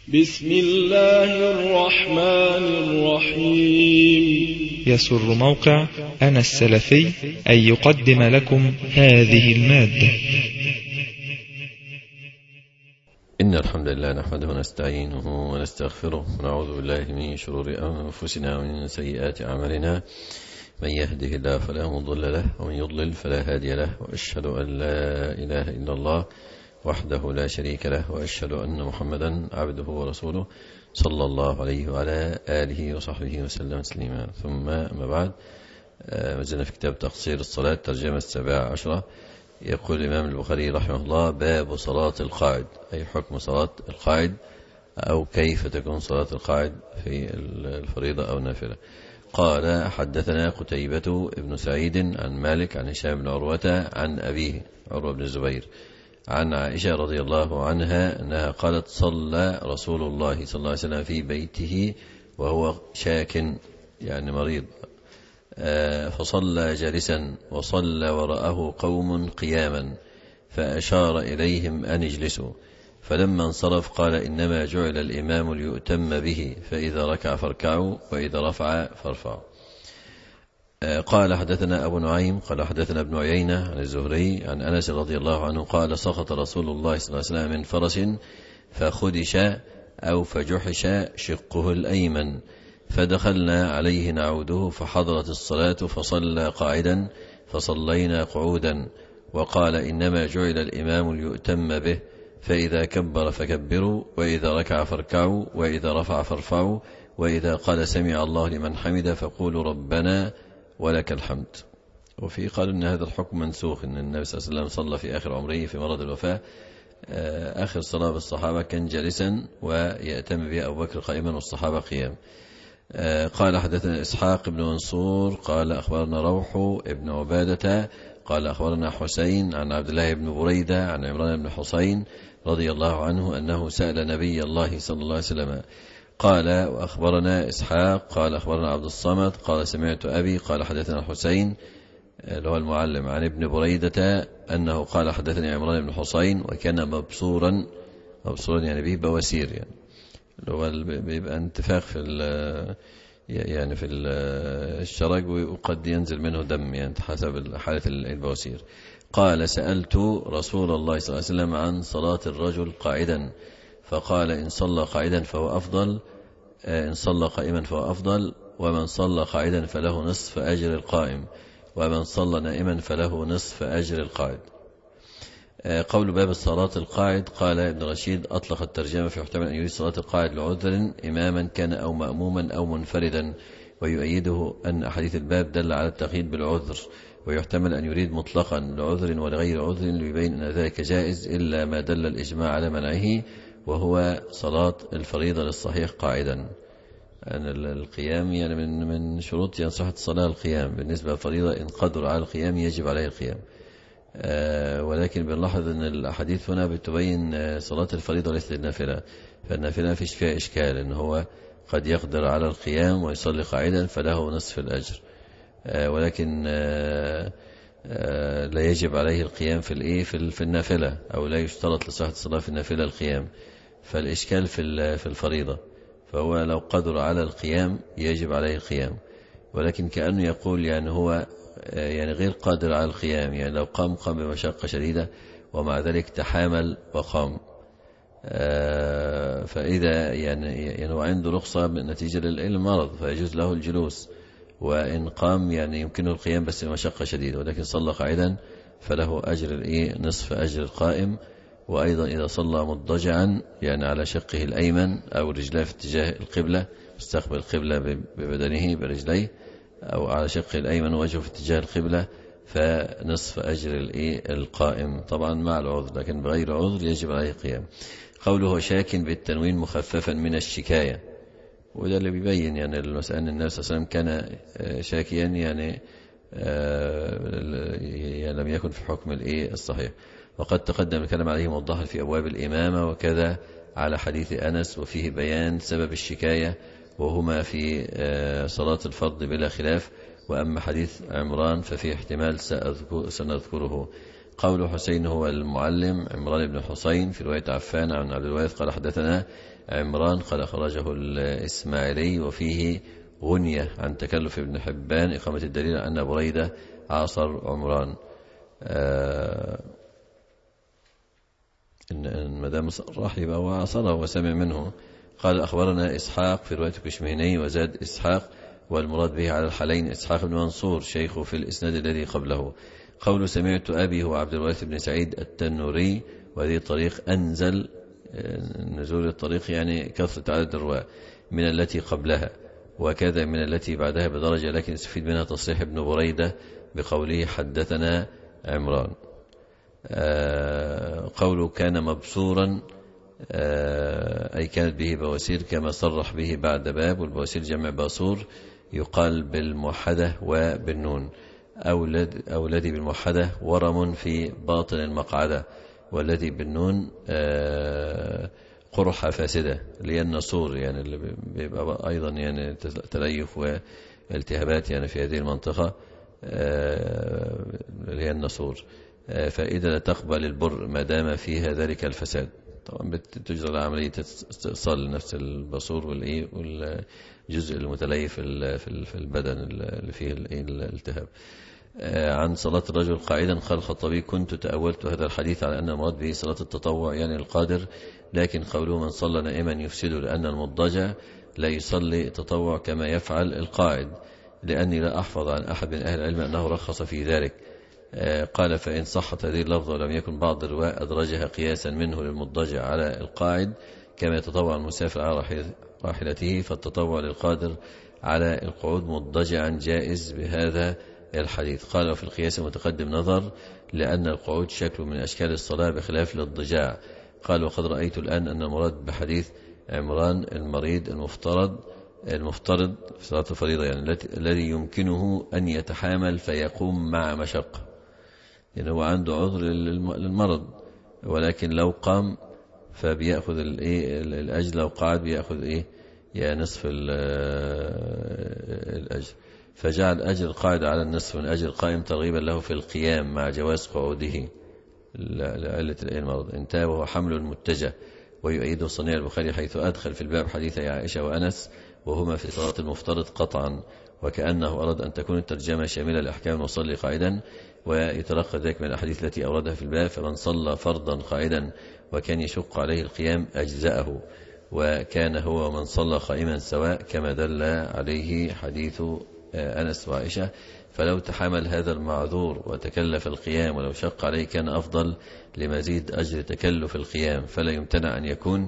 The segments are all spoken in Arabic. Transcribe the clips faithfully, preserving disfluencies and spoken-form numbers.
بسم الله الرحمن الرحيم. يسر موقع أنا السلفي أن يقدم لكم هذه المادة. إن الحمد لله نحمده ونستعينه ونستغفره ونعوذ بالله من شرور أنفسنا ومن سيئات أعمالنا. من يهده الله فلا مضل له ومن يضلل فلا هادي له، وأشهد أن لا إله إلا الله وحده لا شريك له، وأشهد أن محمدا عبده ورسوله صلى الله عليه وعلى آله وصحبه وسلم تسليما. ثم أما بعد، مازلنا في كتاب تقصير الصلاة ترجمة السابعة عشرة. يقول الإمام البخاري رحمه الله: باب صلاة القاعد، أي حكم صلاة القاعد أو كيف تكون صلاة القاعد في الفريضة أو النافلة. قال: حدثنا قتيبة ابن سعيد عن مالك عن هشام بن عروة عن أبيه عروة بن الزبير عن عائشة رضي الله عنها أنها قالت: صلى رسول الله صلى الله عليه وسلم في بيته وهو شاك، يعني مريض، فصلى جالسا وصلى وراءه قوم قياما فأشار إليهم أن اجلسوا، فلما انصرف قال: إنما جعل الإمام ليؤتم به، فإذا ركع فاركعوا وإذا رفع فارفعوا. قال: حدثنا أبو نعيم قال: حدثنا ابن عيينة عن الزهري عن أنس رضي الله عنه قال: سقط رسول الله صلى الله عليه وسلم من فرس فخدش أو فجحش شقه الأيمن، فدخلنا عليه نعوده فحضرت الصلاة فصلى قاعدا فصلينا قعودا، وقال: إنما جعل الإمام ليؤتم به، فإذا كبر فكبروا وإذا ركع فاركعوا وإذا رفع فارفعوا وإذا قال سمع الله لمن حمد فقولوا ربنا ولك الحمد. وفي قال إن هذا الحكم منسوخ، إن النبي صلى الله عليه وسلم صلى في آخر عمره في مرض الوفاة آخر صلاة بالصحابة كان جالسا ويأتم به أبو بكر قائما والصحابة قيام. قال: حدثنا إسحاق بن منصور قال: أخبرنا روح ابن عبادة قال: أخبرنا حسين عن عبد الله بن بريدة عن عمران بن حسين رضي الله عنه أنه سأل نبي الله صلى الله عليه وسلم. قال: وأخبرنا إسحاق قال: أخبرنا عبد الصمد قال: سمعت أبي قال: حدثنا حسين اللي هو المعلم عن ابن بريدة أنه قال: حدثني عمران بن حسين، وكان مبصورا مبصورا يعني به بواسير، يعني اللي هو بيبقى انتفاخ في يعني في الشرج وقد ينزل منه دم، يعني حسب حالة البواسير. قال: سألت رسول الله صلى الله عليه وسلم عن صلاة الرجل قاعدا، فقال: إن صلى قاعدا فهو أفضل، إن صلى قائما فهو أفضل، ومن صلى قاعدا فله نصف أجر القائم، ومن صلى نائما فله نصف أجر القاعد. قول باب الصلاة القاعد، قال ابن رشيد: أطلق الترجمة في يحتمل أن يريد صلاة القاعد لعذر إماما كان أو مأموما أو منفردا، ويؤيده أن أحاديث الباب دل على التقييد بالعذر، ويحتمل أن يريد مطلقا لعذر ولغير عذر ليبين أن ذلك جائز إلا ما دل الإجماع على منعه، وهو صلاة الفريضة للصحيح قاعدا. أن القيام يعني من من شروط صحة الصلاة القيام، بالنسبة للفريضة إن قدر على القيام يجب عليه القيام. آه ولكن بنلاحظ أن الأحاديث هنا بتبين صلاة الفريضة ليست النافلة، فالنافلة ما فيش فيها إشكال، إن هو قد يقدر على القيام ويصلي قاعدا فله نصف الأجر، آه ولكن آه آه لا يجب عليه القيام في الإيه في النافلة، أو لا يشترط لصحة الصلاة في النافلة القيام، فالإشكال في في الفريضة، فهو لو قدر على القيام يجب عليه القيام، ولكن كأنه يقول يعني هو يعني غير قادر على القيام، يعني لو قام قام بمشقة شديدة ومع ذلك تحامل وقام، فإذا يعني, يعني هو عنده رخصة نتيجة للمرض فيجوز له الجلوس، وإن قام يعني يمكنه القيام بس بمشقة شديدة، ولكن صلى قاعدا فله أجر الإيه نصف أجر القائم. وأيضا إذا صلى مضجعا يعني على شقه الأيمن أو رجليه في اتجاه القبلة، مستقبل القبلة ببدنه برجليه، أو على شقه الأيمن وجهه في اتجاه القبلة، فنصف أجر القائم، طبعا مع العذر، لكن بغير عذر يجب عليه القيام. قوله شاك بالتنوين مخففا من الشكاية، وده اللي بيبين يعني المسألة أن النبي صلى الله عليه وسلم كان شاكيا، يعني لم يكن في حكم الصحيح. وقد تقدم الكلام عليه موضحا في أبواب الإمامة وكذا على حديث أنس، وفيه بيان سبب الشكاية، وهما في صلاة الفرض بلا خلاف، وأما حديث عمران ففيه احتمال سنذكره. قول حسين هو المعلم عمران بن حسين في رواية عفان عن عبد الوارث قال حدثنا عمران قال خرجه الإسماعيلي وفيه غنية عن تكلف ابن حبان إقامة الدليل أن بريدة عاصر عمران. آه إن المدام صرح يبقى هو عاصره وسمع منه. قال أخبرنا إسحاق في رواية كشمهني وزاد إسحاق والمراد به على الحالين إسحاق بن منصور شيخه في الإسناد الذي قبله. قول سمعت أبي هو عبد الوارث بن سعيد التنوري وهذه طريق أنزل نزول الطريق يعني كثرة عدد الرواة من التي قبلها وكذا من التي بعدها بدرجة، لكن استفيد منها تصريح ابن بريدة بقوله حدثنا عمران. آه قوله كان مبصورا آه أي كانت به بواسير كما صرح به بعد باب، والبواسير جمع باصور يقال بالموحدة وبالنون. أولد أولدي بالموحدة ورم في باطن المقعدة، والذي بالنون آه قرحة فاسدة لأن صور يعني اللي بيبقى أيضا يعني تليف والتهابات يعني في هذه المنطقة آه اللي النسور. آه فإذا لا تقبل البر ما دام فيها ذلك الفساد. طبعا بتجرى عملية استئصال نفس البصور والإيه والجزء المتليف في البدن اللي فيه الالتهاب. عن صلاة الرجل قاعدا قال الخطابي كنت تأولت هذا الحديث على أن المراد به صلاة التطوع يعني القادر، لكن قوله من صلى نائما يفسد لأن المضطجع لا يصلي التطوع كما يفعل القاعد، لأني لا أحفظ عن أحد من أهل العلم أنه رخص في ذلك. قال فإن صحت هذه اللفظة ولم يكن بعض الرواة أدرجها قياسا منه للمضطجع على القاعد كما يتطوع المسافر على راحلته، فالتطوع للقادر على القعود مضطجعا جائز بهذا الحديث. قال وفي القياس المتقدم نظر لأن القعود شكل من أشكال الصلاة بخلاف الاضطجاع. قال وقد رأيت الآن أن المراد بحديث عمران المريض المفترض المفترض في صلاة الفريضة يعني الذي يمكنه أن يتحامل فيقوم مع مشقة، يعني هو عنده عذر للمرض ولكن لو قام فبيأخذ الأجر، لو قعد بيأخذ إيه يا نصف الأجر، فجعل أجر القاعد على النصف من أجر القائم ترغيبا له في القيام مع جواز قعوده لعلة المرض. انتهى وهو حمل المتجه، ويؤيده صنيع البخاري حيث أدخل في الباب حديث عائشة وأنس وهما في صلاة المفترض قطعا، وكأنه أراد أن تكون الترجمة شاملة لأحكام وصلي قاعدا، ويتلقى ذلك من الأحاديث التي أوردها في الباب. فمن صلى فرضا قاعدا وكان يشق عليه القيام أجزأه، وكان هو من صلى قائما سواء كما دل عليه حديث أنس وعائشة. فلو تحمل هذا المعذور وتكلف القيام ولو شق عليه كان أفضل لمزيد أجر تكلف القيام، فلا يمتنع أن يكون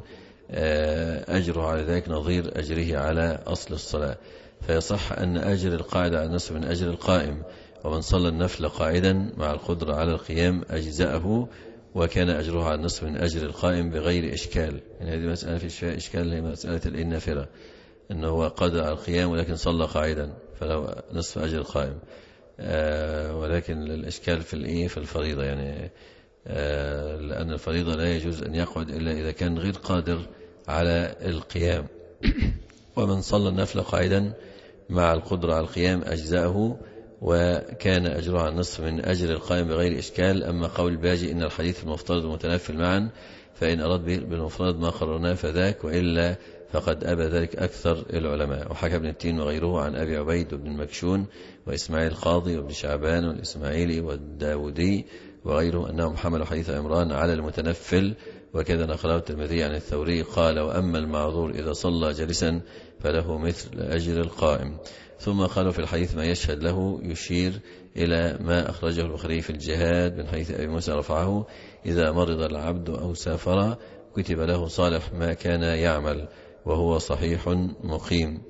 أجره على ذلك نظير أجره على أصل الصلاة. فيصح أن أجر القاعد على النصف من أجر القائم، ومن صلى النفل قاعدا مع القدرة على القيام أجزأه وكان أجره على النصف من أجر القائم بغير إشكال. يعني هذه مسألة في فيها إشكال، هي مسألة النافلة أنه هو قادر على القيام ولكن صلى قاعدا فلو نصف أجر القائم. آه ولكن الإشكال في الإيه في الفريضة، يعني آه لأن الفريضة لا يجوز أن يقعد إلا إذا كان غير قادر على القيام. ومن صلى النفل قاعدا مع القدرة على القيام أجزاءه وكان أجره على النصف من أجر القائم بغير إشكال. أما قول الباجي إن الحديث المفترض والمتنفل معا فإن أراد بالمفترض ما قررناه فذاك، وإلا فقد أبى ذلك أكثر العلماء. وحكى ابن التين وغيره عن أبي عبيد بن المكشون وإسماعيل القاضي وابن شعبان والإسماعيلي والداودي وغيرهم أنهم حملوا حديث عمران على المتنفل، وكذا نقله الترمذي عن الثوري قال وأما المعذور إذا صلى جالسا فله مثل أجر القائم. ثم قالوا في الحديث ما يشهد له يشير إلى ما أخرجه البخاري في الجهاد من حديث أبي موسى رفعه إذا مرض العبد أو سافر كتب له صالح ما كان يعمل وهو صحيح مقيم.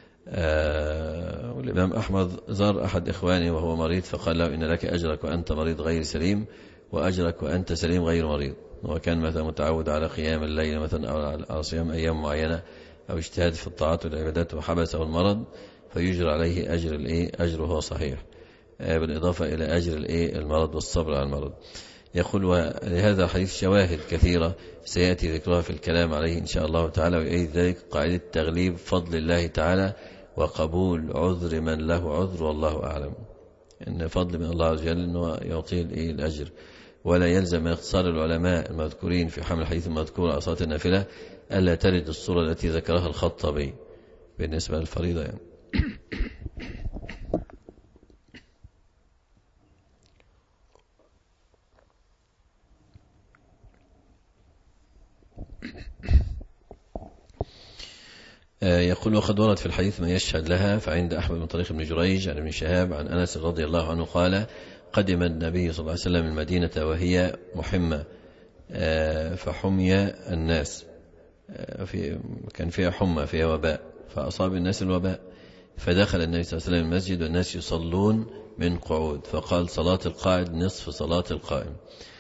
آه والإمام أحمد زار أحد إخوانه وهو مريض فقال له إن لك أجرك وأنت مريض غير سليم وأجرك وأنت سليم غير مريض. وكان مثلا متعود على قيام الليل مثلا أو على صيام أيام معينة أو اجتهاد في الطاعات والعبادات وحبسه المرض فيجرى عليه أجر الإيه أجره صحيح، آه بالإضافة إلى أجر الإيه المرض والصبر على المرض. يقول ولهذا حديث شواهد كثيرة سيأتي ذكرها في الكلام عليه إن شاء الله تعالى. ويؤيد ذلك قاعدة تغليب فضل الله تعالى وقبول عذر من له عذر والله أعلم، إن فضل من الله عز وجل أنه يعطيه الأجر. ولا يلزم من اختصار العلماء المذكورين في حمل الحديث المذكور على صلاة النافلة ألا ترد الصورة التي ذكرها الخطابي بالنسبة للفريضة يعني. يقول وقد ورد في الحديث ما يشهد لها، فعند أحمد من طريق ابن جريج عن ابن شهاب عن أنس رضي الله عنه قال قدم النبي صلى الله عليه وسلم المدينة وهي محمة فحمي الناس، في كان فيها حمى فيها وباء فأصاب الناس الوباء، فدخل النبي صلى الله عليه وسلم المسجد والناس يصلون من قعود، فقال صلاة القاعد نصف صلاة القائم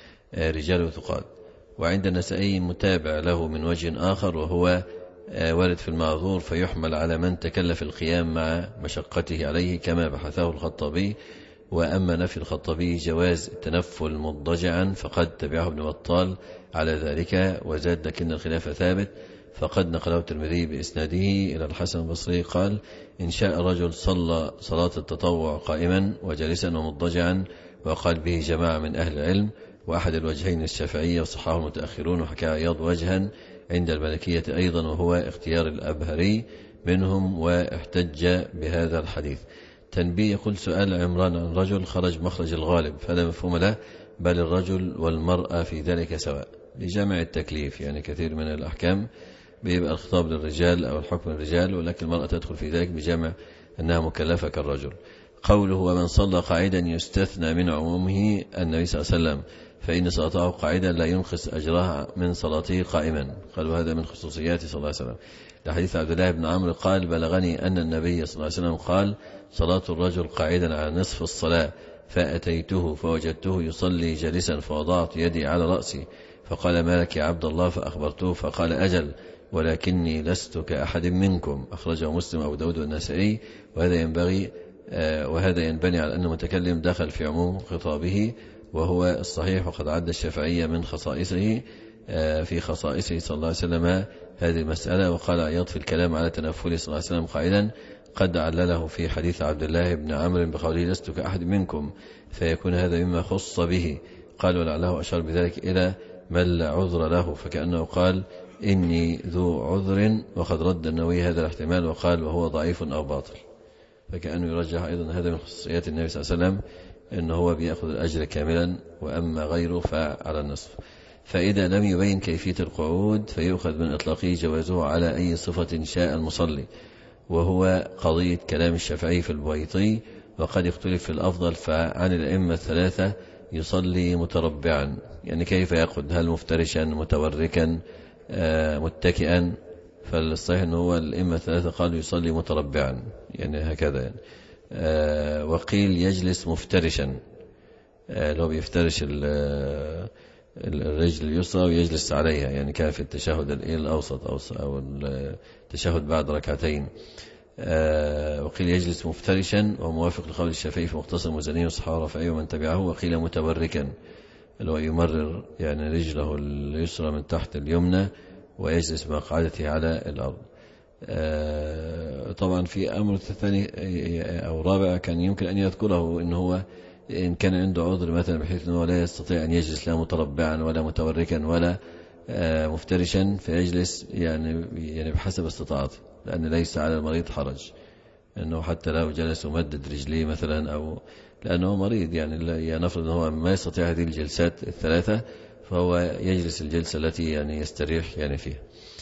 رجال وثقات. وعند النسائي متابع له من وجه آخر وهو وارد في المعذور فيحمل على من تكلف القيام مع مشقته عليه كما بحثه الخطابي. وأما نفي الخطابي جواز التنفل مضجعا فقد تبعه ابن بطال على ذلك وزاد لكن الخلاف ثابت، فقد نقله الترمذي بإسناده إلى الحسن البصري قال إن شاء رجل صلى صلاة التطوع قائما وجالسا ومضجعا، وقال به جماعة من أهل العلم، وأحد الوجهين الشافعية وصححه المتأخرون، وحكى عياض وجها عند المالكية أيضا وهو اختيار الأبهري منهم واحتج بهذا الحديث. تنبيه يقول سؤال عمران عن رجل خرج مخرج الغالب فلا مفهوم له، بل الرجل والمرأة في ذلك سواء لجمع التكليف، يعني كثير من الأحكام بيبقى الخطاب للرجال أو الحكم للرجال، ولكن المرأة تدخل في ذلك بجمع أنها مكلفة كالرجل. قوله ومن صلى قاعدا يستثنى من عمومه النبي صلى الله عليه وسلم فإن صلاته قاعدا لا ينقص أجرها من صلاته قائما، قالوا هذا من خصوصيات صلى الله عليه وسلم. لحديث عبد الله بن عمرو قال بلغني أن النبي صلى الله عليه وسلم قال صلاة الرجل قاعدا على نصف الصلاة، فأتيته فوجدته يصلي جالسا فوضعت يدي على رأسي فقال ما لك يا عبد الله، فأخبرته فقال أجل ولكني لست كأحد منكم، أخرجه مسلم أبو داود والنسائي. وهذا ينبغي آه وهذا ينبني على أن المتكلم دخل في عموم خطابه وهو الصحيح، وقد عد الشافعية من خصائصه آه في خصائصه صلى الله عليه وسلم هذه المسألة. وقال عياض في الكلام على تنفله صلى الله عليه وسلم قائلا قد علله في حديث عبد الله بن عمرو بقوله لست كأحد منكم، فيكون هذا مما خص به. قال ولعله أشار بذلك إلى من لا عذر له، فكأنه قال إني ذو عذر، وقد رد النووي هذا الاحتمال وقال وهو ضعيف أو باطل، فكأنه يرجح أيضا هذا من خصوصيات النبي صلى الله عليه وسلم أنه هو بيأخذ الأجر كاملا وأما غيره فعلى النصف. فإذا لم يبين كيفية القعود فيؤخذ من إطلاقه جوازه على أي صفة شاء المصلي، وهو قضية كلام الشافعي في البويطي، وقد يختلف في الأفضل. فعن الأئمة الثلاثة يصلي متربعا، يعني كيف يقعد، هل مفترشا متوركا آه متكئا؟ فالصحيح أنه هو الأئمة الثلاثة قالوا يصلي متربعا، يعني هكذا يعني. آه وقيل يجلس مفترشا، آه لو بيفترش الرجل اليسرى ويجلس عليها، يعني كان في التشهد الأوسط أو التشهد بعد ركعتين. آه وقيل يجلس مفترشا وموافق لقول الشافعي في مختصر المزني والصحابة رفعي ومن تبعه. وقيل متوركا اللي هو يمرر يعني رجله اليسرى من تحت اليمنى ويجلس مقعدته على الأرض. آه طبعا في أمر ثاني أو رابع كان يمكن أن يذكره، إن هو إن كان عنده عذر مثلا بحيث أنه لا يستطيع أن يجلس لا متربعا ولا متوركا ولا آه مفترشا، فيجلس يعني يعني بحسب استطاعته، لأن ليس على المريض حرج أنه حتى لو جلس ومدد رجليه مثلا، أو لأنه مريض يعني نفرض أنه هو ما يستطيع هذه الجلسات الثلاثة فهو يجلس الجلسة التي يعني يستريح يعني فيها.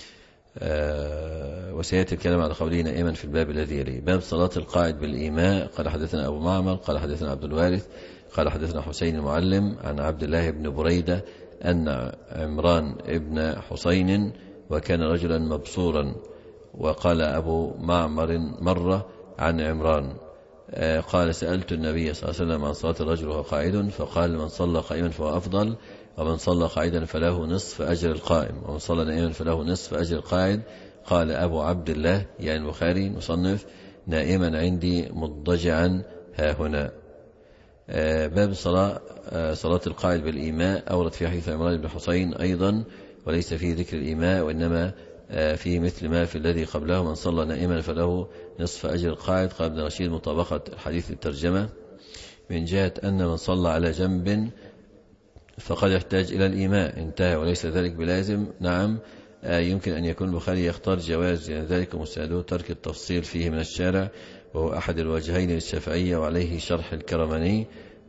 آه وسيأتي الكلام على قوله نائما في الباب الذي يليه. باب صلاة القاعد بالإيماء. قال حدثنا أبو معمر قال حدثنا عبد الوارث قال حدثنا حسين المعلم عن عبد الله بن بريدة أن عمران ابن حسين وكان رجلا مبصورا. وقال أبو معمر مرة عن عمران آه قال سألت النبي صلى الله عليه وسلم عن صلاة الرجل وهو قاعد، فقال من صلى قائما فهو أفضل، ومن صلى قاعدا فله نصف أجر القائم، ومن صلى نائما فله نصف أجر القاعد. قال أبو عبد الله يعني البخاري مصنف نائما عندي مضجعا ها هنا. آه باب صلاة آه صلاة القاعد بالإيماء. أورد في حديث عمران بن حسين أيضا وليس فيه ذكر الإيماء، وإنما آه في مثل ما في الذي قبله من صلى نائما فله نصف أجر القاعد. قال ابن رشيد مطابقة الحديث الترجمة من جهة أن من صلى على جنب فقد يحتاج إلى الإيماء، انتهى، وليس ذلك بلازم. نعم يمكن أن يكون البخاري يختار جواز يعني ذلك ومستعده ترك التفصيل فيه من الشارع، وهو أحد الوجهين للشافعية، وعليه شرح الكرماني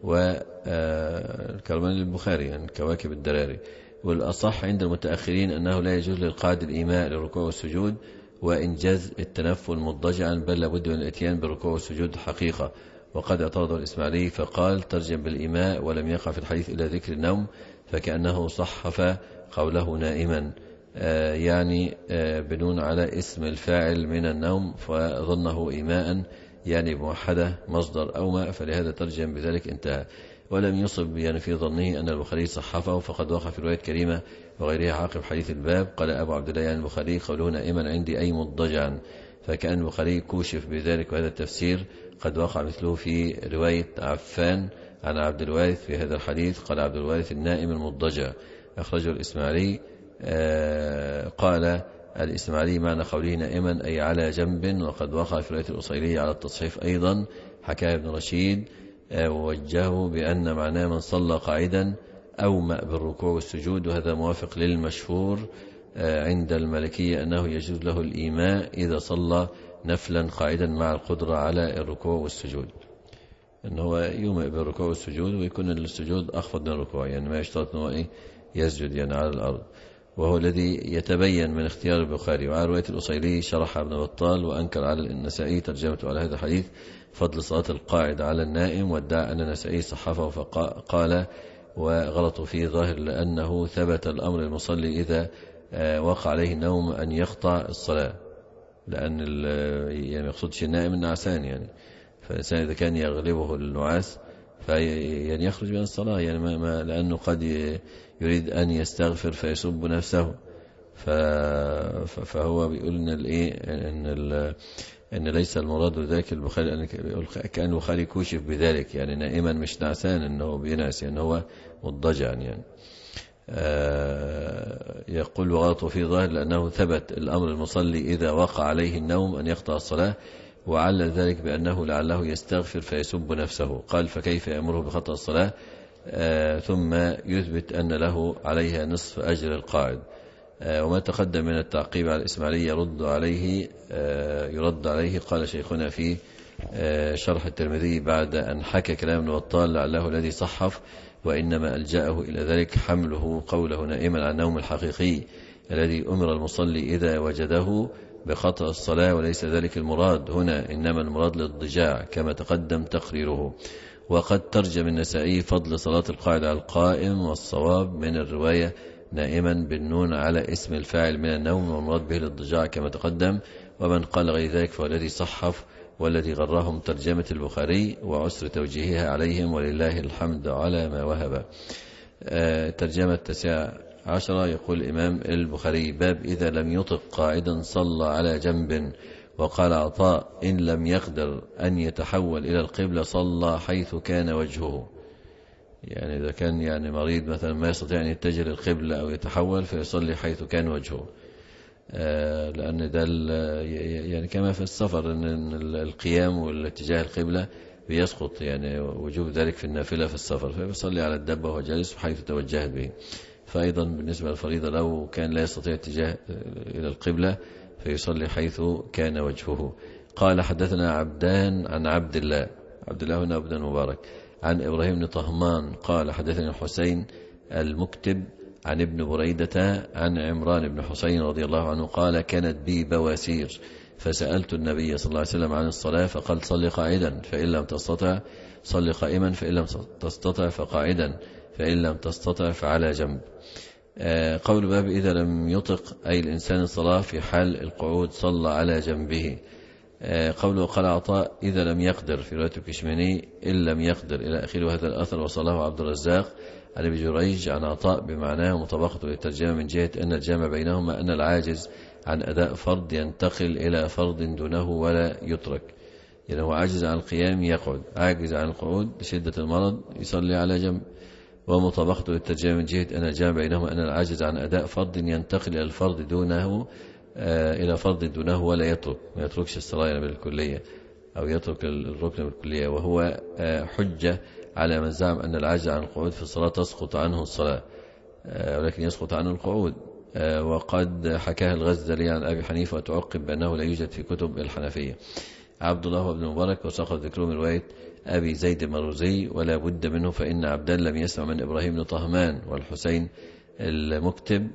والكرماني للبخاري يعني كواكب الدراري. والأصح عند المتأخرين أنه لا يجوز للقاعد الإيماء للركوع والسجود وإنجاز التنفل مضجعا، بل لابد من الاتيان بالركوع والسجود حقيقة. وقد اعترض الإسماعيلي فقال ترجم بالإيماء ولم يقع في الحديث إلى ذكر النوم، فكأنه صحف قوله نائما، آه يعني آه بنون على اسم الفاعل من النوم، فظنه إيماء يعني موحدة مصدر أومأ، فلهذا ترجم بذلك، انتهى. ولم يصب يعني في ظنه أن البخاري صحفه، فقد وقع في رواية كريمة وغيرها عقب حديث الباب. قال أبو عبد الله يعني البخاري قوله نائما عندي أي مضجعا، فكأن البخاري كوشف بذلك، وهذا التفسير قد وقع مثله في رواية عفان عن عبد الوارث في هذا الحديث. قال عبد الوارث النائم المضجع، أخرجه الإسماعيلي. آه قال الإسماعيلي معنى قوله نائما أي على جنب، وقد وقع في رواية الأصيلية على التصحيف أيضا، حكاه ابن رشيد آه ووجهه بأن معناه من صلى قاعدا أومأ بالركوع والسجود، وهذا موافق للمشهور آه عند المالكية أنه يجوز له الإيماء إذا صلى نفلا قاعدا مع القدرة على الركوع والسجود، أنه هو يومئ بالركوع والسجود، ويكون السجود أخفض من الركوع، يعني ما يشترط أنه إيه يسجد يعني على الأرض، وهو الذي يتبين من اختيار البخاري. وعلى رواية الأصيلي شرح ابن بطال وأنكر على النسائي ترجمته على هذا الحديث فضل صلاة القاعد على النائم، وادعى أن النسائي صحفه فقال وغلطوا فيه ظاهر لأنه ثبت الأمر المصلي إذا وقع عليه النوم أن يقطع الصلاة، لأن يعني يقصدش النائم النعسان يعني، فالإنسان إذا كان يغلبه النعاس يعني يخرج من الصلاة يعني ما ما لأنه قد يريد أن يستغفر فيسب نفسه، فهو بيقول إن الإيه إن إن ليس المراد ذلك البخاري، كأن البخاري كوشف بذلك يعني نائما مش نعسان، إنه بينعس يعني هو مضجعا يعني. آه يقول وغلطوا في ظاهر لأنه ثبت الأمر المصلي إذا وقع عليه النوم أن يقطع الصلاة، وعلل ذلك بأنه لعله يستغفر فيسب نفسه. قال فكيف يأمره بقطع الصلاة آه ثم يثبت أن له عليها نصف أجر القاعد. آه وما تقدم من التعقيب على الإسماعيلي يرد عليه آه يرد عليه قال شيخنا في آه شرح الترمذي بعد أن حكى كلام ابن بطال لعله الذي صحف، وإنما ألجأه إلى ذلك حمله قوله نائما عن النوم الحقيقي الذي أمر المصلي إذا وجده بقطع الصلاة، وليس ذلك المراد هنا، إنما المراد للضجاع كما تقدم تقريره. وقد ترجم النسائي فضل صلاة القاعد على القائم، والصواب من الرواية نائما بالنون على اسم الفاعل من النوم، والمراد به للضجاع كما تقدم. ومن قال غير ذلك فهو الذي صحف والذي غرهم ترجمة البخاري وعسر توجيهها عليهم، ولله الحمد على ما وهب. آه ترجمة التاسعة عشرة يقول الإمام البخاري باب إذا لم يطق قاعدا صلى على جنب. وقال عطاء إن لم يقدر أن يتحول إلى القبلة صلى حيث كان وجهه، يعني إذا كان يعني مريض مثلا ما يستطيع أن يتجه للقبلة أو يتحول فيصلي حيث كان وجهه، آه لأن ده يعني كما في السفر أن القيام والاتجاه القبلة بيسقط يعني وجوب ذلك في النافلة في السفر، فيصلي على الدابة وهو جالس حيث توجهت به. فأيضا بالنسبة للفريضة لو كان لا يستطيع اتجاه إلى القبلة فيصلي حيث كان وجهه. قال حدثنا عبدان عن عبد الله عبد الله هنا ابن المبارك عن إبراهيم بن طهمان قال حدثنا الحسين المكتب عن ابن بريدة عن عمران بن حسين رضي الله عنه قال كانت بي بواسير فسألت النبي صلى الله عليه وسلم عن الصلاة فقال صل قاعدا فإن لم تستطع صل قائما فإن لم تستطع فقاعدا فإن لم تستطع فعلى جنب. آه قول باب إذا لم يطق أي الإنسان الصلاة في حال القعود صلى على جنبه. آه قوله قال عطاء إذا لم يقدر في رواية الكشميني إن لم يقدر إلى آخر هذا الأثر وصله عبد الرزاق عن ابي جريج عن عطاء بمعناه مطابقة للترجمة من جهة أن الجامع بينهما أن العاجز عن أداء فرض ينتقل إلى فرض دونه ولا يترك، يعني هو عاجز عن القيام يقعد، عاجز عن القعود لشدة المرض يصلي على جنب. ومطابقة للترجمة من جهة أن الجامع بينهما أن العاجز عن أداء فرض ينتقل إلى الفرض دونه آه إلى فرض دونه ولا يترك، ما يتركش الصلاة بالكلية أو يترك الركن بالكلية، وهو آه حجة على من زعم أن العجز عن القعود في الصلاة تسقط عنه الصلاة، ولكن يسقط عنه القعود. وقد حكاها الغزالي عن أبي حنيفة وتعقب بأنه لا يوجد في كتب الحنفية. عبد الله بن مبارك وسقط ذكره من رواية أبي زيد المروزي ولا بد منه، فإن عبدا لم يسمع من إبراهيم بن طهمان. والحسين المكتب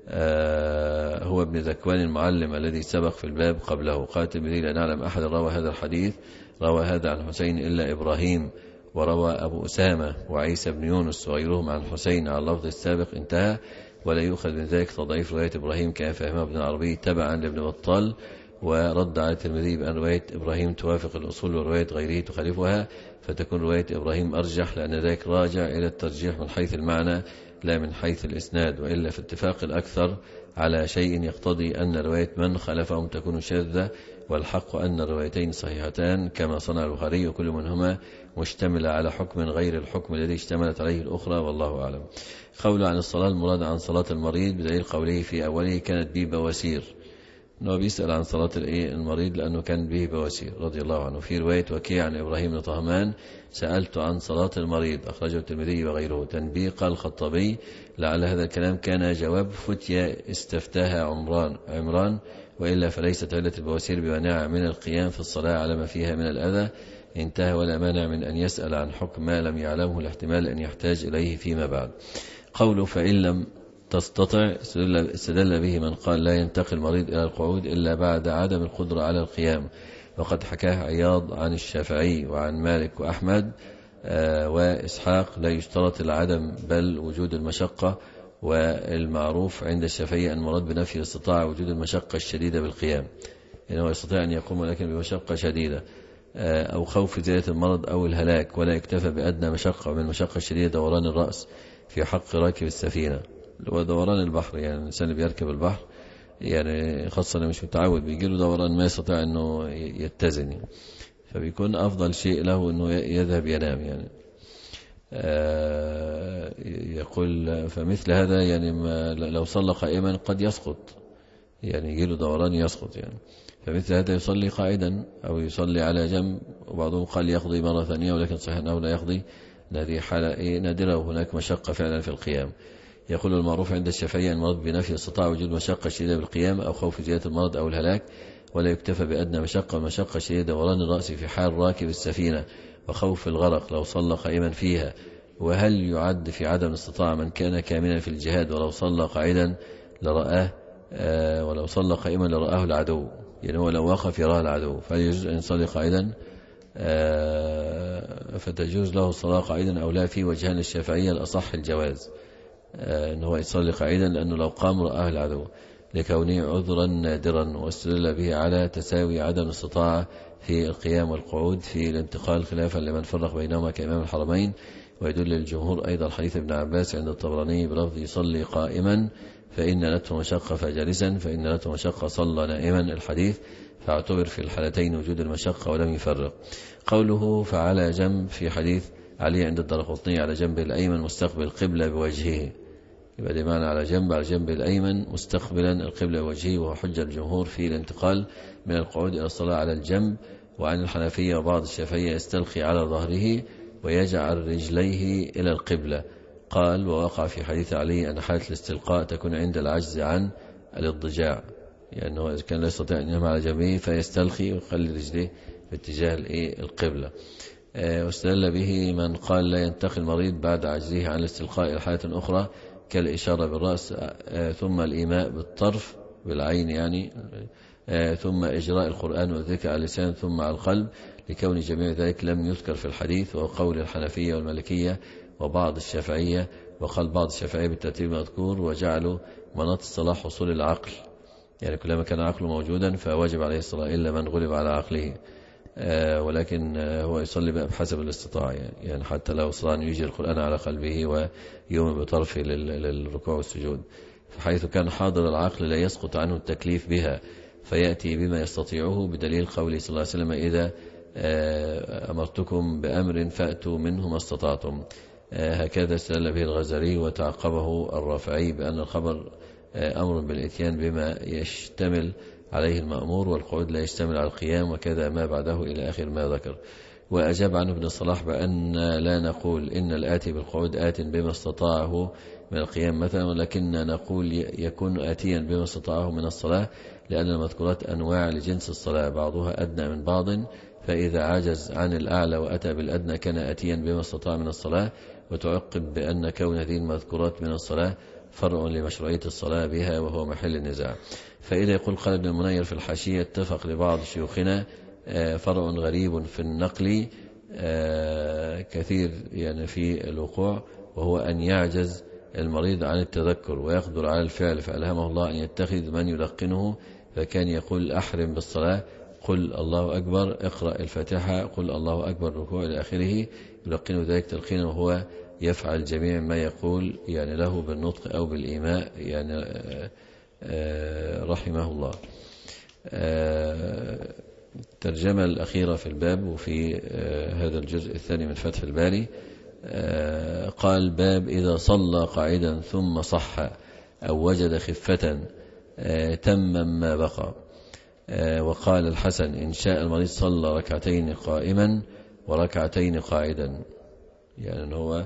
هو ابن ذكوان المعلم الذي سبق في الباب قبله. قال الترمذي لا نعلم أحد روى هذا الحديث روى هذا عن حسين إلا إبراهيم، وروى أبو أسامة وعيسى بن يونس وغيرهم عن حسين على اللفظ السابق، انتهى. ولا يؤخذ من ذلك تضعيف رواية إبراهيم كان فهمها ابن العربي تبعا لابن بطال، ورد على الترمذي بأن رواية إبراهيم توافق الأصول ورواية غيره تخالفها، فتكون رواية إبراهيم أرجح، لأن ذلك راجع إلى الترجيح من حيث المعنى لا من حيث الإسناد. وإلا في اتفاق الأكثر على شيء يقتضي أن رواية من خلفهم تكون شاذة، والحق أن الروايتين صحيحتان كما صنع البخاري، وكل منهما مشتمل على حكم غير الحكم الذي اشتملت عليه الأخرى، والله أعلم. قول عن الصلاة المراد عن صلاة المريض بدليل قوله في أوله كانت به بواسير، أنه بيسأل عن صلاة المريض لأنه كان به بواسير رضي الله عنه. في رواية وكيع عن إبراهيم بن طهمان سألت عن صلاة المريض، أخرجه الترمذي وغيره. تنبيه قال الخطابي لعل هذا الكلام كان جواب فتية استفتاها عمران عمران وإلا فليست علة البواسير بمانع من القيام في الصلاة على ما فيها من الأذى، انتهى. ولا مانع من أن يسأل عن حكم ما لم يعلمه الاحتمال أن يحتاج إليه فيما بعد. قوله فإن لم تستطع استدل به من قال لا ينتقل المريض إلى القعود إلا بعد عدم القدرة على القيام، وقد حكاه عياض عن الشافعي وعن مالك وأحمد آه وإسحاق لا يشترط العدم بل وجود المشقة، والمعروف عند الشافعي أن المراد بنفي الاستطاعة وجود المشقة الشديدة بالقيام، إنه يعني يستطيع أن يقوم ولكن بمشقة شديدة آه أو خوف زيادة المرض أو الهلاك، ولا يكتفى بأدنى مشقة ومن المشقة الشديدة دوران الرأس في حق راكب السفينة ودوران البحر. يعني الإنسان اللي بيركب البحر يعني خاصة اللي مش متعود بيجيله دوران ما يستطيع أنه يتزن، فبيكون أفضل شيء له أنه يذهب ينام. يعني آه يقول فمثل هذا يعني ما لو صلى قائما قد يسقط، يعني يجيله دوران يسقط يعني، فمثل هذا يصلي قاعدا أو يصلي على جنب. وبعضهم قال يقضي مرة ثانية، ولكن صحيح أنه لا يقضي، هذه حالة نادرة وهناك مشقة فعلا في القيام. يقول المعروف عند الشافعية المرض بنفي استطاع وجود مشقة شديدة بالقيام أو خوف زيادة المرض أو الهلاك، ولا يكتفى بأدنى مشقة ومشقة شديدة دوران الرأس في حال راكب السفينة وخوف الغرق لو صلى قائما فيها. وهل يعد في عدم الاستطاعة من كان كاملا في الجهاد ولو صلى قاعدا لرآه آه ولو صلى قائما لرآه العدو، يعني هو لو وقف يراه العدو فهل يجوز أن يصلي قاعدا آه فتجوز له الصلاة قاعدا أو لا؟ في وجهان الشافعية الأصح الجواز آه أنه يصلي قاعدا لأنه لو قام رآه العدو لكونه عذرا نادرا، واستدل به على تساوي عدم الاستطاعة في القيام والقعود في الانتقال خلافا لمن فرق بينهما كإمام الحرمين. ويدل الجمهور أيضا حديث ابن عباس عند الطبراني بلفظ يصلي قائما فإن نته مشقة فجالسا فإن نته مشقة صلى نائما الحديث، فاعتبر في الحالتين وجود المشقة ولم يفرق. قوله فعلى جنب في حديث علي عند الدرقطني على جنب الأيمن مستقبل القبلة بوجهه، يبقى دي معنى على جنب على جنب الأيمن مستقبلا القبلة بوجهه، وهو حجة الجمهور في الانتقال من القعود إلى الصلاة على الجنب. وعن الحنفية وبعض الشافعية يستلقي على ظهره ويجعل رجليه إلى القبلة. قال ووقع في حديث علي أن حالة الاستلقاء تكون عند العجز عن الاضطجاع، يعني أنه إذا كان لا يستطيع أن ينام على جنبه فيستلقي ويخلي رجليه في اتجاه القبلة. واستدل به من قال لا ينتقل المريض بعد عجزه عن الاستلقاء إلى حالة أخرى كالإشارة بالرأس ثم الإيماء بالطرف بالعين يعني ثم إجراء القرآن والذكر على اللسان ثم على القلب، لكون جميع ذلك لم يذكر في الحديث. وقول الحنفية والمالكية وبعض الشافعية، وقال بعض الشافعية بالترتيب المذكور وجعلوا مناط الصلاة حصول العقل، يعني كلما كان عقله موجودا فواجب عليه الصلاة إلا من غلب على عقله. آه ولكن آه هو يصلي بقى بحسب الاستطاعة، يعني حتى لو استطاع أن يجري القرآن على قلبه ويوم بطرفه للركوع والسجود، فحيث كان حاضر العقل لا يسقط عنه التكليف بها فيأتي بما يستطيعه، بدليل قوله صلى الله عليه وسلم إذا آه أمرتكم بأمر فأتوا منه ما استطعتم. آه هكذا استدل به الغزالي وتعقبه الرافعي بأن الخبر آه أمر بالإتيان بما يشتمل عليه المأمور، والقعود لا يشتمل على القيام، وكذا ما بعده إلى آخر ما ذكر. وأجاب عنه ابن الصلاح بأن لا نقول إن الآتي بالقعود آت بما استطاعه من القيام مثلا، ولكن نقول يكون آتيا بما استطاعه من الصلاة، لأن المذكورات أنواع لجنس الصلاة بعضها أدنى من بعض، فإذا عجز عن الأعلى وأتى بالأدنى كان آتيا بما استطاع من الصلاة. وتعقب بأن كون هذه المذكورات من الصلاة فرع لمشروعية الصلاة بها وهو محل النزاع. فإذا يقول قال ابن المنير في الحاشية اتفق لبعض شيوخنا فرع غريب في النقل كثير يعني في الوقوع، وهو أن يعجز المريض عن التذكر ويقدر على الفعل، فألهمه الله أن يتخذ من يلقنه، فكان يقول أحرم بالصلاة قل الله أكبر، اقرأ الفاتحة، قل الله أكبر، ركوع إلى آخره، يلقنه ذلك تلقينا وهو يفعل جميع ما يقول يعني له بالنطق أو بالإيماء يعني رحمه الله. الترجمة الأخيرة في الباب وفي هذا الجزء الثاني من فتح الباري قال باب إذا صلى قاعدا ثم صح أو وجد خفة تمم ما بقى. وقال الحسن إن شاء المريض صلى ركعتين قائما وركعتين قاعدا، يعني هو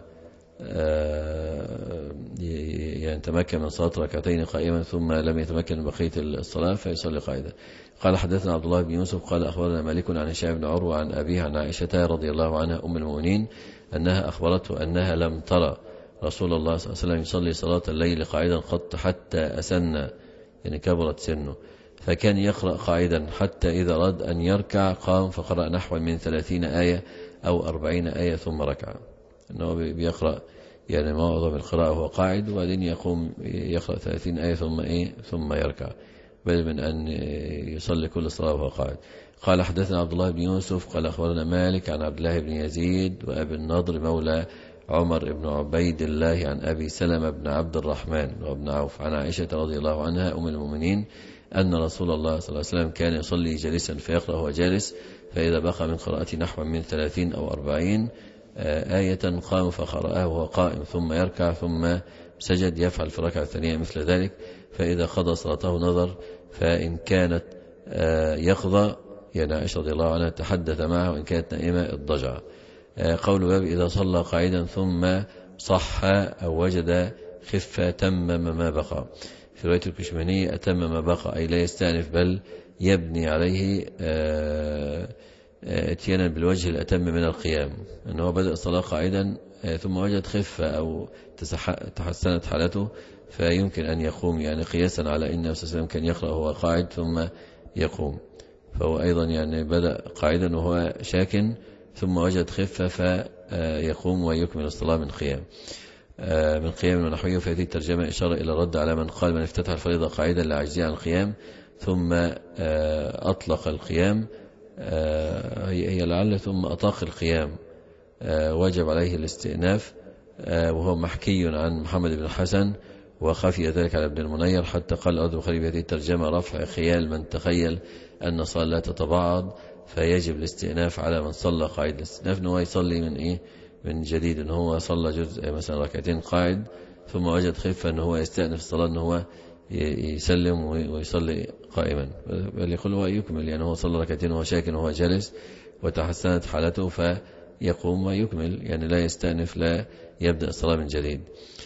يعني تمكن من صلاة ركعتين قائما ثم لم يتمكن من بقية الصلاة فيصلي قاعدا. قال حدثنا عبد الله بن يوسف قال أخبرنا مالك عن هشام بن عروة عن أبيه عن عائشة رضي الله عنها أم المؤمنين أنها أخبرته أنها لم ترى رسول الله صلى الله عليه وسلم يصلي صلاة الليل قاعدا قط حتى أسن، يعني كبرت سنه، فكان يقرأ قاعدا حتى إذا أراد أن يركع قام فقرأ نحو من ثلاثين آية أو أربعين آية ثم ركع. أنه بيقرأ يعني معظم القراءة وهو قاعد، وبعدين يقوم يقرأ ثلاثين آية ثم إيه ثم يركع، بل من أن يصلي كل صلاة وهو قاعد. قال حدثنا عبد الله بن يوسف قال أخبرنا مالك عن عبد الله بن يزيد وأبي النضر مولى عمر بن عبيد الله عن أبي سلمة بن عبد الرحمن وابن عوف عن عائشة رضي الله عنها أم المؤمنين أن رسول الله صلى الله عليه وسلم كان يصلي جالسا فيقرأ وهو جالس، فإذا بقى من قراءة نحو من ثلاثين أو أربعين آية قام فقرأها وهو قائم ثم يركع ثم سجد، يفعل في الركعة الثانية مثل ذلك، فإذا قضى صلاته نظر، فإن كانت يقضى يعني عائشة رضي الله عنها تحدث معه، وإن كانت نائمة اضطجع. قول باب إذا صلى قاعدا ثم صح أو وجد خفة تمم ما بقى. في رواية الكشماني أتم ما بقى أي لا يستأنف بل يبني عليه اتيانا بالوجه الأتم من القيام، أنه بدأ الصلاة قاعدا ثم وجد خفة أو تحسنت حالته فيمكن أن يقوم، يعني قياسا على أن النبي صلى الله عليه وسلم كان يقرأ وهو قاعد ثم يقوم، فهو أيضا يعني بدأ قاعدا وهو شاكن ثم وجد خفة فيقوم ويكمل الصلاة من قيام من قيام ونحوه. في هذه الترجمة إشارة إلى الرد على من قال من افتتح الفريضة قاعدا لعجزه عن القيام ثم أطلق القيام، هي لعل ثم أطاق القيام وجب عليه الاستئناف، وهو محكي عن محمد بن الحسن وخفي ذلك على ابن المنير، حتى قال أرد بخاري بهذه الترجمة رفع خيال من تخيل أن الصلاة لا تتبعض فيجب الاستئناف على من صلى قاعد. الاستئناف أنه يصلي من إيه من جديد، أنه هو صلى جزء مثلا ركعتين قاعد ثم وجد خفة أنه هو يستأنف الصلاة، أنه هو يسلم ويصلي قائما، بل يقول هو يكمل، يعني هو صلى ركعتين وهو شاكن وهو جالس وتحسنت حالته فيقوم ويكمل، يعني لا يستأنف لا يبدأ الصلاة من جديد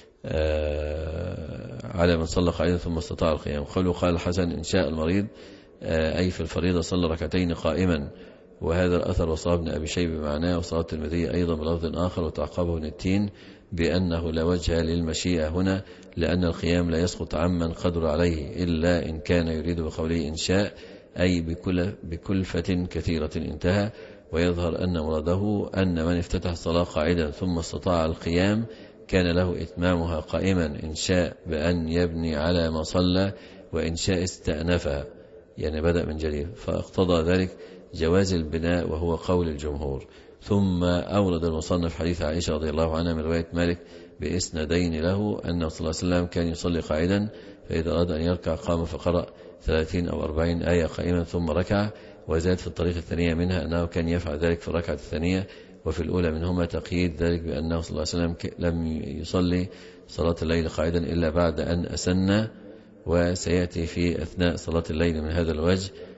على من صلى قاعدا ثم استطاع القيام. قالوا قال الحسن إن شاء المريض أي في الفريضة صلى ركعتين قائما، وهذا الأثر وصاه ابن أبي شيبة معناه وصاه الترمذي أيضا بلفظ آخر وتعقبه ابن التين بأنه لا وجه للمشيئة هنا، لأن القيام لا يسقط عمن قدر عليه إلا إن كان يريد بقوله إن شاء أي بكل بكلفة كثيرة انتهى. ويظهر أن مراده أن من افتتح الصلاة قاعدا ثم استطاع القيام كان له إتمامها قائما إن شاء بأن يبني على ما صلى، وإن شاء استأنفها يعني بدأ من جديد، فاقتضى ذلك جواز البناء وهو قول الجمهور. ثم أورد المصنف حديث عائشة رضي الله عنها من رواية مالك بإسنادين له أنه صلى الله عليه وسلم كان يصلي قاعدا، فإذا أراد أن يركع قام فقرأ ثلاثين أو أربعين آية قائما ثم ركع. وزاد في الطريقة الثانية منها أنه كان يفعل ذلك في الركعة الثانية، وفي الأولى منهما تقييد ذلك بأنه صلى الله عليه وسلم لم يصلي صلاة الليل قاعدا إلا بعد أن أسن، وسيأتي في أثناء صلاة الليل من هذا الوجه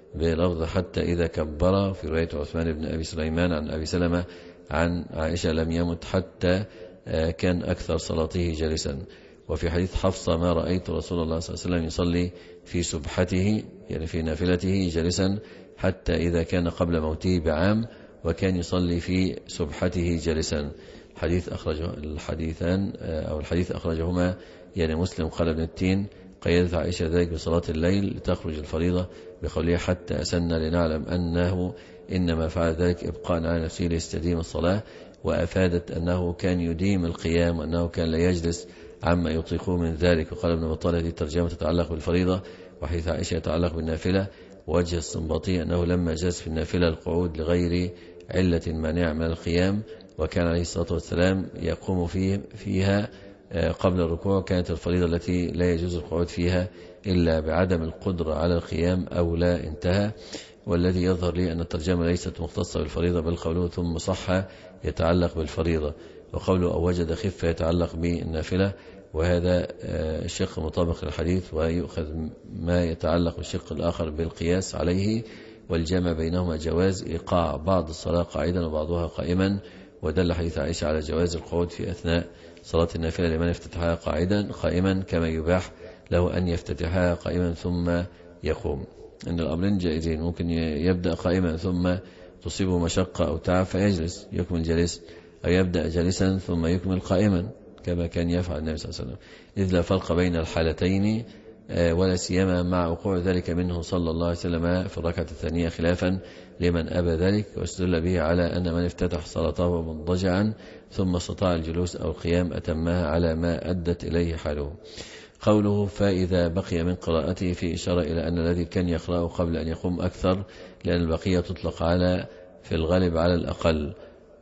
بلفظ حتى إذا كبر، في رواية عثمان بن أبي سليمان عن أبي سلمة عن عائشة لم يمت حتى كان أكثر صلاته جالسا. وفي حديث حفصة ما رأيت رسول الله صلى الله عليه وسلم يصلي في سبحته يعني في نافلته جالسا حتى إذا كان قبل موته بعام، وكان يصلي في سبحته جالسا. حديث أخرجه الحديثان أو الحديث أخرجهما يعني مسلم. قال ابن التين قيدت عائشة ذلك بصلاة الليل لتخرج الفريضة بقولها حتى أسن لنعلم أنه إنما فعل ذلك إبقاء على نفسه ليستديم الصلاة، وأفادت أنه كان يديم القيام وأنه كان لا يجلس عما يطيقه من ذلك. وقال ابن بطال هذه الترجمة تتعلق بالفريضة، وحديث عائشة يتعلق بالنافلة. ووجه السنباطي أنه لما جلس في النافلة القعود لغير علة مانعة من القيام، وكان عليه الصلاة والسلام يقوم فيه فيها قبل الركوع، كانت الفريضة التي لا يجوز القعود فيها إلا بعدم القدرة على القيام أو لا. انتهى. والذي يظهر لي أن الترجمة ليست مختصة بالفريضة، بل قوله ثم صح يتعلق بالفريضة، وقوله أو وجد خفة يتعلق بالنافلة، وهذا الشق مطابق للحديث، ويؤخذ ما يتعلق بالشق الآخر بالقياس عليه، والجمع بينهما جواز إيقاع بعض الصلاة قاعدا وبعضها قائما. ودل حديث عائشة على جواز القعود في أثناء صلاة النافلة لمن يفتتحها قاعدا قائما، كما يباح له أن يفتتحها قائما ثم يقوم. إن الأمرين جائزين، ممكن يبدأ قائما ثم تصيبه مشقة أو تعب فيجلس يكمل جالس، أو يبدأ جالسا ثم يكمل قائما كما كان يفعل النبي صلى الله عليه وسلم، إذ لا فرق بين الحالتين، ولا سيما مع وقوع ذلك منه صلى الله عليه وسلم في الركعة الثانية خلافا لمن أبى ذلك. واستدل به على أن من افتتح صلاته مضجعا ثم استطاع الجلوس أو القيام أتمها على ما أدت إليه حاله. قوله فإذا بقي من قراءته في إشارة إلى أن الذي كان يقرأه قبل أن يقوم أكثر، لأن البقية تطلق على في الغالب على الأقل.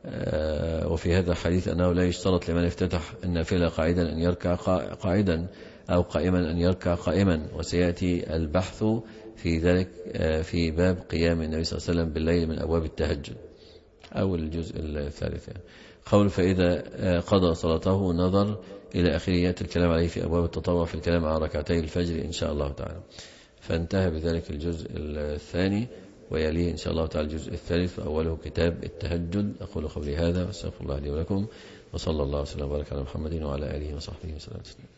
وفي هذا الحديث أنه لا يشترط لمن افتتح النافلة قاعدا أن يركع قاعدا أو قائما أن يركع قائما، وسيأتي البحث في ذلك في باب قيام النبي صلى الله عليه وسلم بالليل من أبواب التهجد أو الجزء الثالث. قول فإذا قضى صلاته نظر إلى آخره، يأتي الكلام عليه في أبواب التطوع في الكلام على ركعتي الفجر إن شاء الله تعالى. فانتهى بذلك الجزء الثاني، ويليه إن شاء الله تعالى الجزء الثالث وأوله كتاب التهجد. أقول قولي هذا واستغفر الله لي ولكم، وصلى الله وسلم وبارك على محمد وعلى آله وصحبه وسلم.